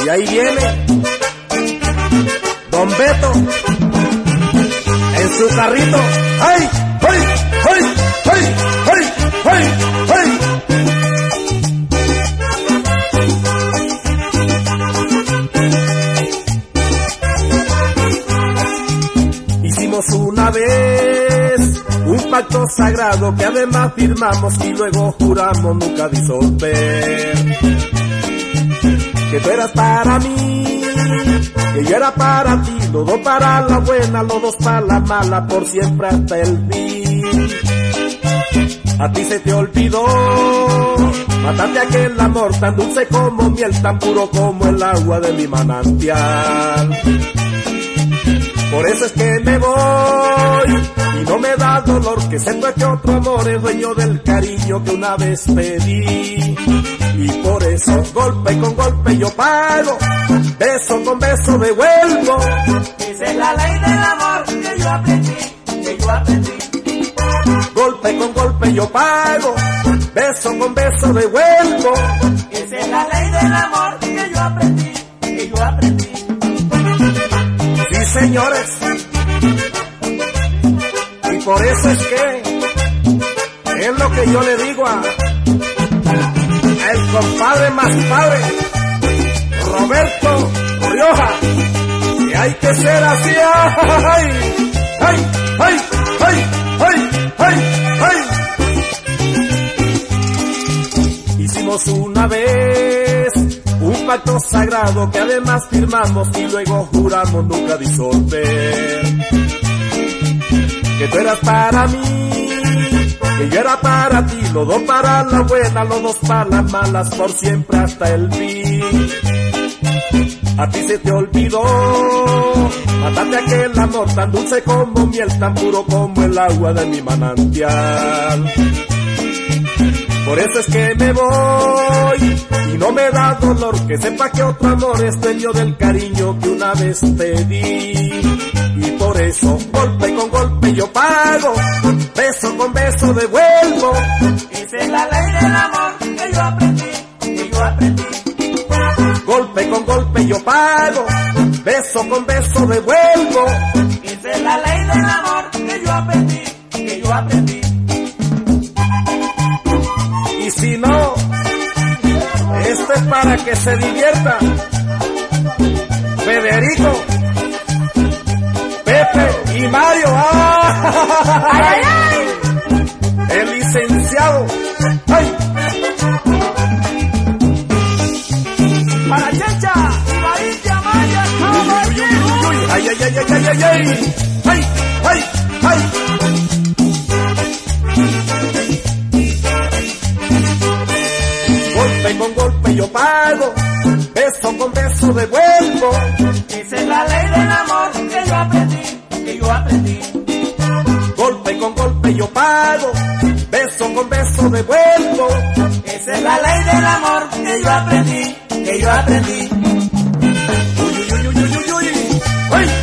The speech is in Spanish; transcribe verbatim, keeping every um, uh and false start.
ahí viene Don Beto en su carrito. ¡Ay! ¡Ay! ¡Ay! ¡Ay! ¡Ay! ¡Ay! ¡Ay! Hicimos una vez un pacto sagrado que además firmamos y luego juramos nunca disolver. Que tú eras para mí, que yo era para ti, los dos para la buena, los dos para la mala, por siempre hasta el fin. A ti se te olvidó matarte aquel amor tan dulce como miel, tan puro como el agua de mi manantial. Por eso es que me voy y no me da dolor que sepa que otro amor es dueño del cariño que una vez pedí. Y por eso golpe con golpe yo pago, beso con beso devuelvo. Esa es la ley del amor que yo aprendí, que yo aprendí. Golpe con golpe yo pago, beso con beso devuelvo. Esa es la ley del amor que yo aprendí, que yo aprendí. Sí, señores, y por eso es que es lo que yo le digo a el compadre más padre, Roberto Rioja, que hay que ser así. ¡Ay! ¡Ay! ¡Ay! ¡Ay! ¡Ay! ¡Ay! ¡Ay! Hicimos una vez un pacto sagrado que además firmamos y luego juramos nunca disolver. Que tú eras para mí, que yo era para ti, los dos para la buena, los dos para las malas, por siempre hasta el fin. A ti se te olvidó matarte aquel amor tan dulce como miel, tan puro como el agua de mi manantial. Por eso es que me voy y no me da dolor que sepa que otro amor es dueño del cariño que una vez te di. Y por eso golpe con golpe yo pago, beso con beso devuelvo. Esa es la ley del amor que yo aprendí, que yo aprendí. Golpe con golpe yo pago, beso con beso devuelvo. Esa es la ley del amor que yo aprendí, que yo aprendí. Y si no, esto es para que se divierta Federico, Pepe y Mario. ¡Ah! ¡Ay, ay, ay! El licenciado. ¡Ay! Para Checha y María Maya, Uy, uy, uy, uy, uy. ¡Ay, ay, ay, ay, ay, ay! ¡Ay, ay, ay! Golpe con golpe yo pago, beso con beso devuelvo. Esa es la ley del amor que yo aprendí, que yo aprendí. Golpe con golpe yo pago, beso con beso devuelvo. Esa es la ley del amor que yo aprendí, que yo aprendí. Uy, uy, uy, uy, uy, uy. ¡Ay!